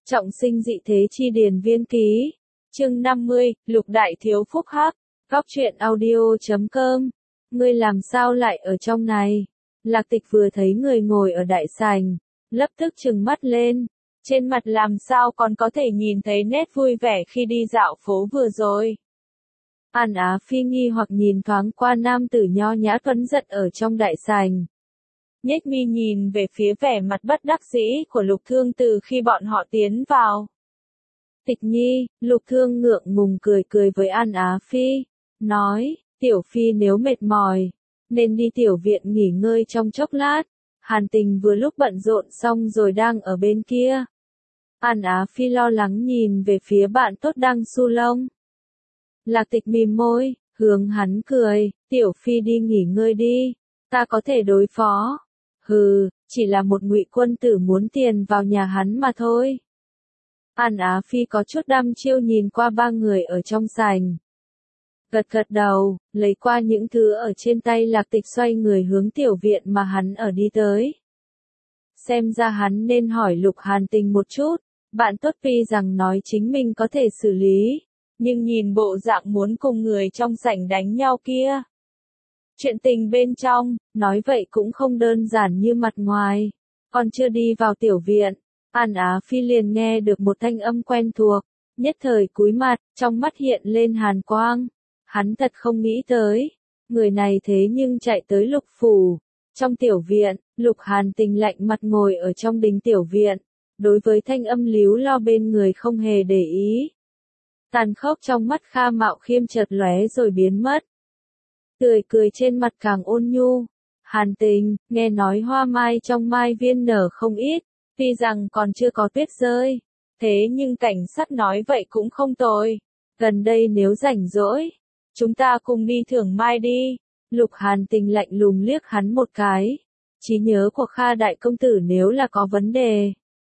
Trọng sinh dị thế chi điền viên ký. Chương 50, Lục Đại Thiếu Phúc Hắc. Góc truyện audio.com. Ngươi làm sao lại ở trong này? Lạc Tịch vừa thấy người ngồi ở đại sảnh, lập tức trừng mắt lên. Trên mặt làm sao còn có thể nhìn thấy nét vui vẻ khi đi dạo phố vừa rồi. An Á Phi nghi hoặc nhìn thoáng qua nam tử nho nhã tuấn giật ở trong đại sảnh. Nhếch mi nhìn về phía vẻ mặt bất đắc dĩ của Lục Thương từ khi bọn họ tiến vào. Tịch Nhi, Lục Thương ngượng ngùng cười với An Á Phi, nói, Tiểu Phi nếu mệt mỏi, nên đi tiểu viện nghỉ ngơi trong chốc lát. Hàn Tình vừa lúc bận rộn xong rồi đang ở bên kia. An Á Phi lo lắng nhìn về phía bạn tốt đang su lông. Lạc Tịch mím môi, hướng hắn cười, Tiểu Phi đi nghỉ ngơi đi, ta có thể đối phó. Hừ, chỉ là một ngụy quân tử muốn tiền vào nhà hắn mà thôi. An Á Phi có chút đăm chiêu nhìn qua ba người ở trong sảnh. Gật đầu, lấy qua những thứ ở trên tay Lạc Tịch xoay người hướng tiểu viện mà hắn ở đi tới. Xem ra hắn nên hỏi Lục Hàn Tình một chút, bạn tốt tuy rằng nói chính mình có thể xử lý, nhưng nhìn bộ dạng muốn cùng người trong sảnh đánh nhau kia. Chuyện tình bên trong, nói vậy cũng không đơn giản như mặt ngoài. Còn chưa đi vào tiểu viện, An Á Phi liền nghe được một thanh âm quen thuộc, nhất thời cúi mặt, trong mắt hiện lên hàn quang. Hắn thật không nghĩ tới, người này thế nhưng chạy tới Lục phủ. Trong tiểu viện, Lục Hàn Tình lạnh mặt ngồi ở trong đình tiểu viện, đối với thanh âm líu lo bên người không hề để ý. Tàn khốc trong mắt Kha Mạo Khiêm chợt lóe rồi biến mất. Tươi cười trên mặt càng ôn nhu. Hàn Tình, nghe nói hoa mai trong mai viên nở không ít, tuy rằng còn chưa có tuyết rơi, thế nhưng cảnh sắc nói vậy cũng không tồi. Gần đây nếu rảnh rỗi, chúng ta cùng đi thưởng mai đi. Lục Hàn Tình lạnh lùng liếc hắn một cái. Trí nhớ của Kha đại công tử nếu là có vấn đề.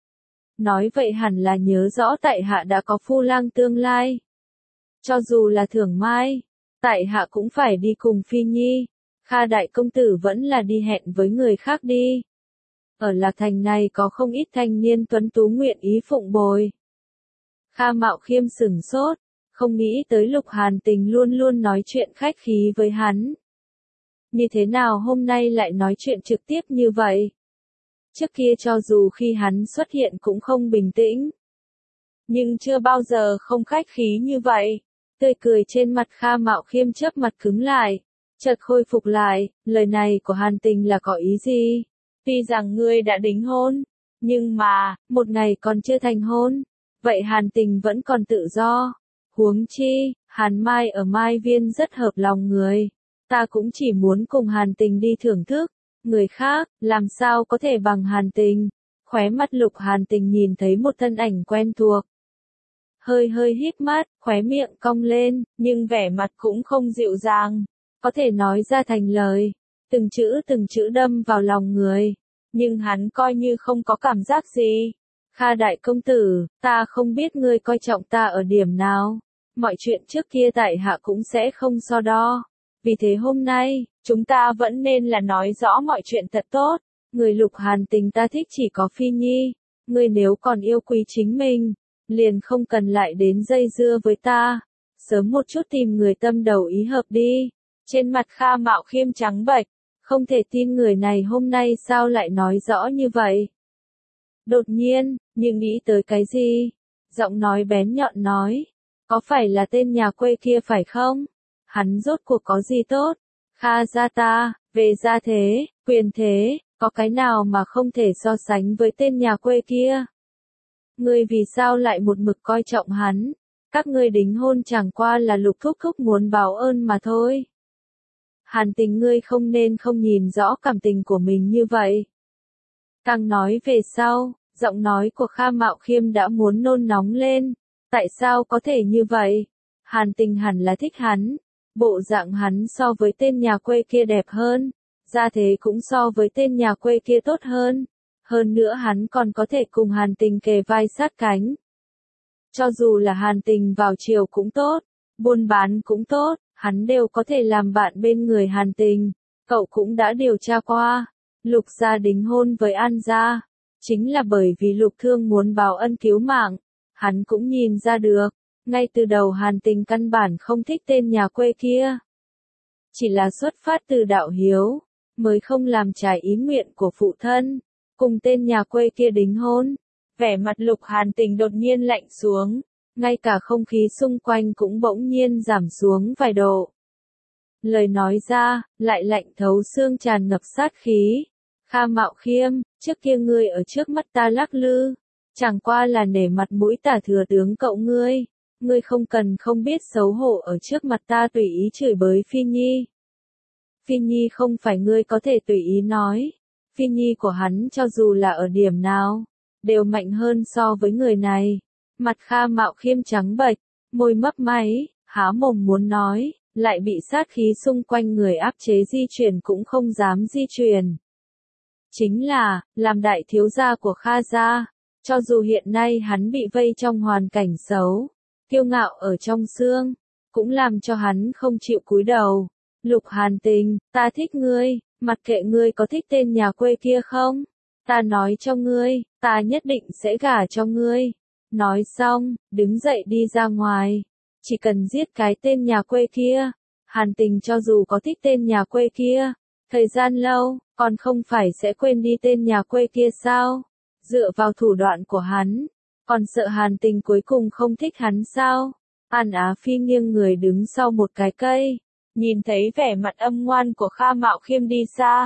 Nói vậy hẳn là nhớ rõ tại hạ đã có phu lang tương lai. Cho dù là thưởng mai, tại hạ cũng phải đi cùng Phi Nhi. Kha đại công tử vẫn là đi hẹn với người khác đi. Ở Lạc Thành này có không ít thanh niên tuấn tú nguyện ý phụng bồi. Kha Mạo Khiêm sửng sốt, không nghĩ tới Lục Hàn Tình luôn luôn nói chuyện khách khí với hắn. Như thế nào hôm nay lại nói chuyện trực tiếp như vậy? Trước kia cho dù khi hắn xuất hiện cũng không bình tĩnh, nhưng chưa bao giờ không khách khí như vậy. Tươi cười trên mặt Kha Mạo Khiêm chớp mặt cứng lại, chợt khôi phục lại, lời này của Hàn Tình là có ý gì? Tuy rằng ngươi đã đính hôn, nhưng mà, một ngày còn chưa thành hôn, vậy Hàn Tình vẫn còn tự do. Huống chi, Hàn Mai ở Mai Viên rất hợp lòng người, ta cũng chỉ muốn cùng Hàn Tình đi thưởng thức, người khác, làm sao có thể bằng Hàn Tình. Khóe mắt Lục Hàn Tình nhìn thấy một thân ảnh quen thuộc. Hơi híp mắt, khóe miệng cong lên, nhưng vẻ mặt cũng không dịu dàng, có thể nói ra thành lời, từng chữ đâm vào lòng người, nhưng hắn coi như không có cảm giác gì. Kha đại công tử, ta không biết ngươi coi trọng ta ở điểm nào, mọi chuyện trước kia tại hạ cũng sẽ không so đo, vì thế hôm nay, chúng ta vẫn nên là nói rõ mọi chuyện thật tốt. Người Lục Hàn Tình ta thích chỉ có Phi Nhi, ngươi nếu còn yêu quý chính mình, liền không cần lại đến dây dưa với ta, sớm một chút tìm người tâm đầu ý hợp đi. Trên mặt Kha Mạo Khiêm trắng bệch, không thể tin người này hôm nay sao lại nói rõ như vậy. Đột nhiên, nhưng nghĩ tới cái gì? Giọng nói bén nhọn nói, có phải là tên nhà quê kia phải không? Hắn rốt cuộc có gì tốt? Kha gia ta, về gia thế, quyền thế, có cái nào mà không thể so sánh với tên nhà quê kia? Ngươi vì sao lại một mực coi trọng hắn? Các ngươi đính hôn chẳng qua là Lục thúc thúc muốn báo ơn mà thôi. Hàn Tình, ngươi không nên không nhìn rõ cảm tình của mình như vậy. Càng nói về sau, giọng nói của Kha Mạo Khiêm đã muốn nôn nóng lên. Tại sao có thể như vậy? Hàn Tình hẳn là thích hắn. Bộ dạng hắn so với tên nhà quê kia đẹp hơn. Gia thế cũng so với tên nhà quê kia tốt hơn. Hơn nữa hắn còn có thể cùng Hàn Tình kề vai sát cánh. Cho dù là Hàn Tình vào chiều cũng tốt, buôn bán cũng tốt, hắn đều có thể làm bạn bên người Hàn Tình. Cậu cũng đã điều tra qua, Lục gia đính hôn với An gia. Chính là bởi vì Lục Thương muốn báo ân cứu mạng, hắn cũng nhìn ra được, ngay từ đầu Hàn Tình căn bản không thích tên nhà quê kia. Chỉ là xuất phát từ đạo hiếu, mới không làm trái ý nguyện của phụ thân, cùng tên nhà quê kia đính hôn. Vẻ mặt Lục Hàn Tình đột nhiên lạnh xuống, ngay cả không khí xung quanh cũng bỗng nhiên giảm xuống vài độ. Lời nói ra, lại lạnh thấu xương tràn ngập sát khí. Kha Mạo Khiêm, trước kia ngươi ở trước mắt ta lắc lư, chẳng qua là nể mặt mũi Tả thừa tướng cậu ngươi không cần không biết xấu hổ ở trước mặt ta tùy ý chửi bới Phi Nhi. Phi Nhi không phải ngươi có thể tùy ý nói, Phi Nhi của hắn cho dù là ở điểm nào, đều mạnh hơn so với người này. Mặt Kha Mạo Khiêm trắng bệch, môi mấp máy, há mồm muốn nói, lại bị sát khí xung quanh người áp chế di chuyển cũng không dám di chuyển. Chính là, làm đại thiếu gia của Kha gia, cho dù hiện nay hắn bị vây trong hoàn cảnh xấu, kiêu ngạo ở trong xương, cũng làm cho hắn không chịu cúi đầu. Lục Hàn Tình, ta thích ngươi, mặc kệ ngươi có thích tên nhà quê kia không, ta nói cho ngươi, ta nhất định sẽ gả cho ngươi. Nói xong, đứng dậy đi ra ngoài, chỉ cần giết cái tên nhà quê kia. Hàn Tình cho dù có thích tên nhà quê kia, thời gian lâu, còn không phải sẽ quên đi tên nhà quê kia sao? Dựa vào thủ đoạn của hắn, còn sợ Hàn Tình cuối cùng không thích hắn sao? An Á Phi nghiêng người đứng sau một cái cây, nhìn thấy vẻ mặt âm ngoan của Kha Mạo Khiêm đi xa.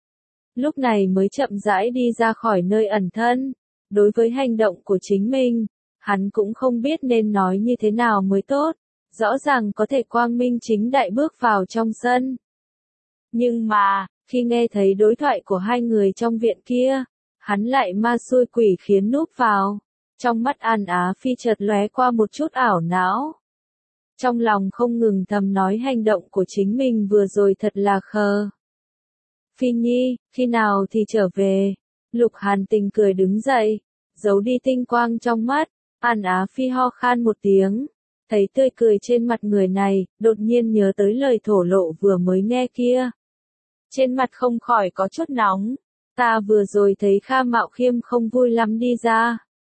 Lúc này mới chậm rãi đi ra khỏi nơi ẩn thân. Đối với hành động của chính mình, hắn cũng không biết nên nói như thế nào mới tốt. Rõ ràng có thể quang minh chính đại bước vào trong sân. Nhưng mà, khi nghe thấy đối thoại của hai người trong viện kia, hắn lại ma xui quỷ khiến núp vào. Trong mắt An Á Phi chợt lóe qua một chút ảo não. Trong lòng không ngừng thầm nói hành động của chính mình vừa rồi thật là khờ. Phi Nhi, khi nào thì trở về? Lục Hàn Tình cười đứng dậy, giấu đi tinh quang trong mắt. An Á Phi ho khan một tiếng, thấy tươi cười trên mặt người này, đột nhiên nhớ tới lời thổ lộ vừa mới nghe kia. Trên mặt không khỏi có chút nóng. Ta vừa rồi thấy Kha Mạo Khiêm không vui lắm đi ra.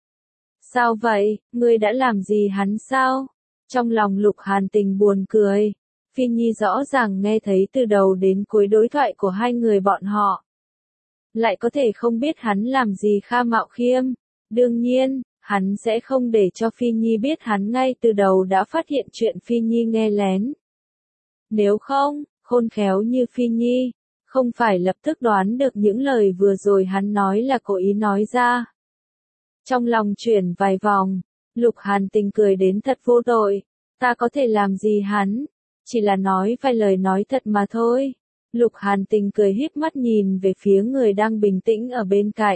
Sao vậy, ngươi đã làm gì hắn sao? Trong lòng Lục Hàn Tình buồn cười. Phi Nhi rõ ràng nghe thấy từ đầu đến cuối đối thoại của hai người bọn họ. Lại có thể không biết hắn làm gì Kha Mạo Khiêm. Đương nhiên, hắn sẽ không để cho Phi Nhi biết hắn ngay từ đầu đã phát hiện chuyện Phi Nhi nghe lén. Nếu không, khôn khéo như Phi Nhi, không phải lập tức đoán được những lời vừa rồi hắn nói là cố ý nói ra. Trong lòng chuyển vài vòng, Lục Hàn Tình cười đến thật vô tội. Ta có thể làm gì hắn? Chỉ là nói vài lời nói thật mà thôi. Lục Hàn Tình cười híp mắt nhìn về phía người đang bình tĩnh ở bên cạnh.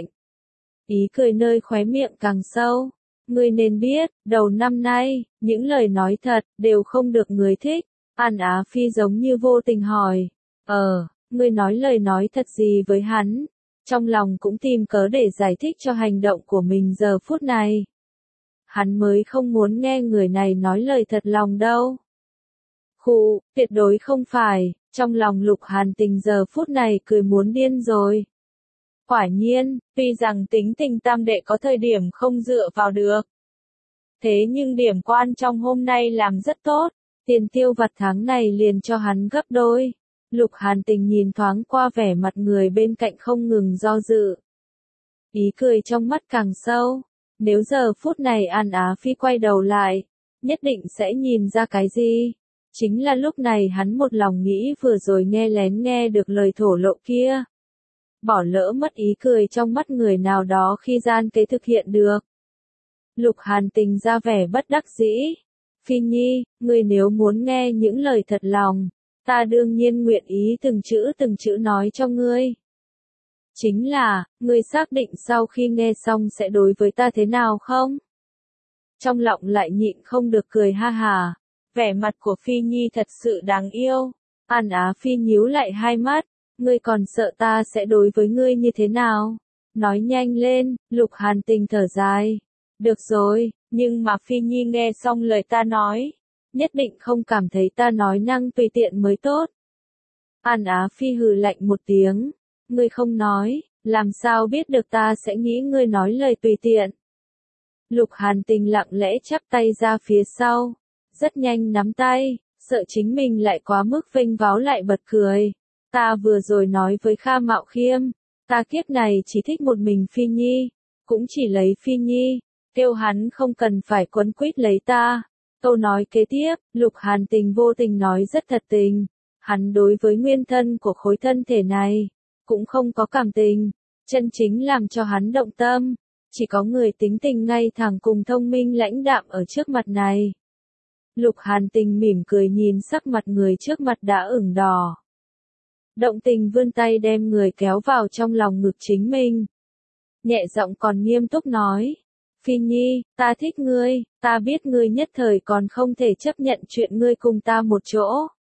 Ý cười nơi khóe miệng càng sâu. Ngươi nên biết, đầu năm nay, những lời nói thật, đều không được người thích. An Á Phi giống như vô tình hỏi. Ngươi nói lời nói thật gì với hắn? Trong lòng cũng tìm cớ để giải thích cho hành động của mình giờ phút này. Hắn mới không muốn nghe người này nói lời thật lòng đâu. Khụ, tuyệt đối không phải, trong lòng Lục Hàn Tình giờ phút này cười muốn điên rồi. Quả nhiên, tuy rằng tính tình tam đệ có thời điểm không dựa vào được. Thế nhưng điểm quan trong hôm nay làm rất tốt, tiền tiêu vặt tháng này liền cho hắn gấp đôi. Lục Hàn Tình nhìn thoáng qua vẻ mặt người bên cạnh không ngừng do dự. Ý cười trong mắt càng sâu. Nếu giờ phút này An Á Phi quay đầu lại, nhất định sẽ nhìn ra cái gì. Chính là lúc này hắn một lòng nghĩ vừa rồi nghe lén nghe được lời thổ lộ kia. Bỏ lỡ mất ý cười trong mắt người nào đó khi gian kế thực hiện được. Lục Hàn Tình ra vẻ bất đắc dĩ. Phi Nhi, ngươi nếu muốn nghe những lời thật lòng, ta đương nhiên nguyện ý từng chữ nói cho ngươi. Chính là, ngươi xác định sau khi nghe xong sẽ đối với ta thế nào không? Trong lòng lại nhịn không được cười ha hà. Vẻ mặt của Phi Nhi thật sự đáng yêu. An Á Phi nhíu lại hai mắt. Ngươi còn sợ ta sẽ đối với ngươi như thế nào? Nói nhanh lên, Lục Hàn Tình thở dài. Được rồi, nhưng mà Phi Nhi nghe xong lời ta nói, nhất định không cảm thấy ta nói năng tùy tiện mới tốt. An Á Phi hừ lạnh một tiếng. Ngươi không nói, Làm sao biết được ta sẽ nghĩ ngươi nói lời tùy tiện. Lục Hàn Tình lặng lẽ chắp tay ra phía sau, rất nhanh nắm tay, sợ chính mình lại quá mức vênh váo lại bật cười. Ta vừa rồi nói với Kha Mạo Khiêm, ta kiếp này chỉ thích một mình Phi Nhi, cũng chỉ lấy Phi Nhi, kêu hắn không cần phải quấn quýt lấy ta. Câu nói kế tiếp, Lục Hàn Tình vô tình nói rất thật tình, hắn đối với nguyên thân của khối thân thể này, cũng không có cảm tình, chân chính làm cho hắn động tâm, chỉ có người tính tình ngay thẳng cùng thông minh lãnh đạm ở trước mặt này. Lục Hàn Tình mỉm cười nhìn sắc mặt người trước mặt đã ửng đỏ. Động tình vươn tay đem người kéo vào trong lòng ngực chính mình. Nhẹ giọng còn nghiêm túc nói. Phi Nhi, ta thích ngươi, ta biết ngươi nhất thời còn không thể chấp nhận chuyện ngươi cùng ta một chỗ.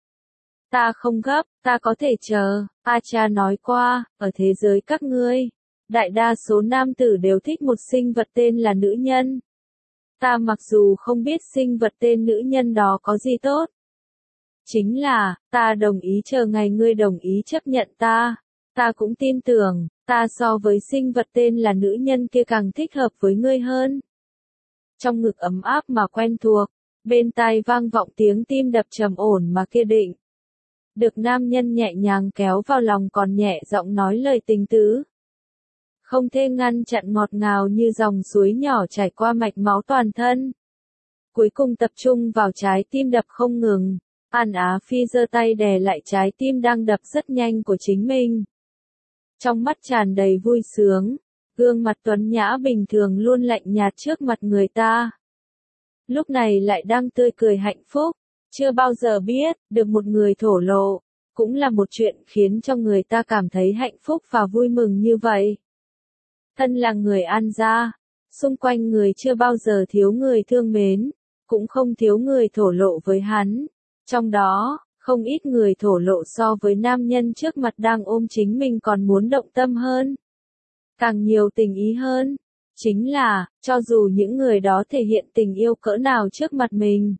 Ta không gấp, ta có thể chờ, A Cha nói qua, ở thế giới các ngươi, đại đa số nam tử đều thích một sinh vật tên là nữ nhân. Ta mặc dù không biết sinh vật tên nữ nhân đó có gì tốt. Chính là, ta đồng ý chờ ngày ngươi đồng ý chấp nhận ta. Ta cũng tin tưởng, ta so với sinh vật tên là nữ nhân kia càng thích hợp với ngươi hơn. Trong ngực ấm áp mà quen thuộc, bên tai vang vọng tiếng tim đập trầm ổn mà kiên định. Được nam nhân nhẹ nhàng kéo vào lòng còn nhẹ giọng nói lời tình tứ. Không thể ngăn chặn ngọt ngào như dòng suối nhỏ chảy qua mạch máu toàn thân. Cuối cùng tập trung vào trái tim đập không ngừng. An Á Phi giơ tay đè lại trái tim đang đập rất nhanh của chính mình. Trong mắt tràn đầy vui sướng, gương mặt tuấn nhã bình thường luôn lạnh nhạt trước mặt người ta. Lúc này lại đang tươi cười hạnh phúc, chưa bao giờ biết, được một người thổ lộ, cũng là một chuyện khiến cho người ta cảm thấy hạnh phúc và vui mừng như vậy. Thân là người An gia, xung quanh người chưa bao giờ thiếu người thương mến, cũng không thiếu người thổ lộ với hắn. Trong đó, không ít người thổ lộ so với nam nhân trước mặt đang ôm chính mình còn muốn động tâm hơn. Càng nhiều tình ý hơn. Chính là, cho dù những người đó thể hiện tình yêu cỡ nào trước mặt mình,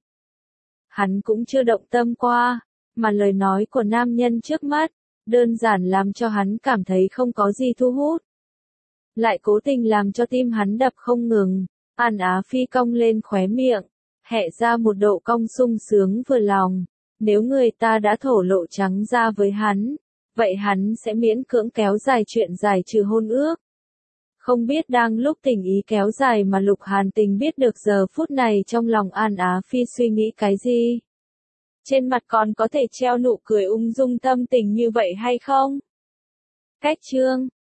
hắn cũng chưa động tâm qua, mà lời nói của nam nhân trước mắt, đơn giản làm cho hắn cảm thấy không có gì thu hút. Lại cố tình làm cho tim hắn đập không ngừng. An Á Phi cong lên khóe miệng, hẹ ra một độ cong sung sướng vừa lòng. Nếu người ta đã thổ lộ trắng ra với hắn, vậy hắn sẽ miễn cưỡng kéo dài chuyện giải trừ hôn ước. Không biết đang lúc tình ý kéo dài mà Lục Hàn Tình biết được giờ phút này trong lòng An Á Phi suy nghĩ cái gì. Trên mặt còn có thể treo nụ cười ung dung tâm tình như vậy hay không? Cách chương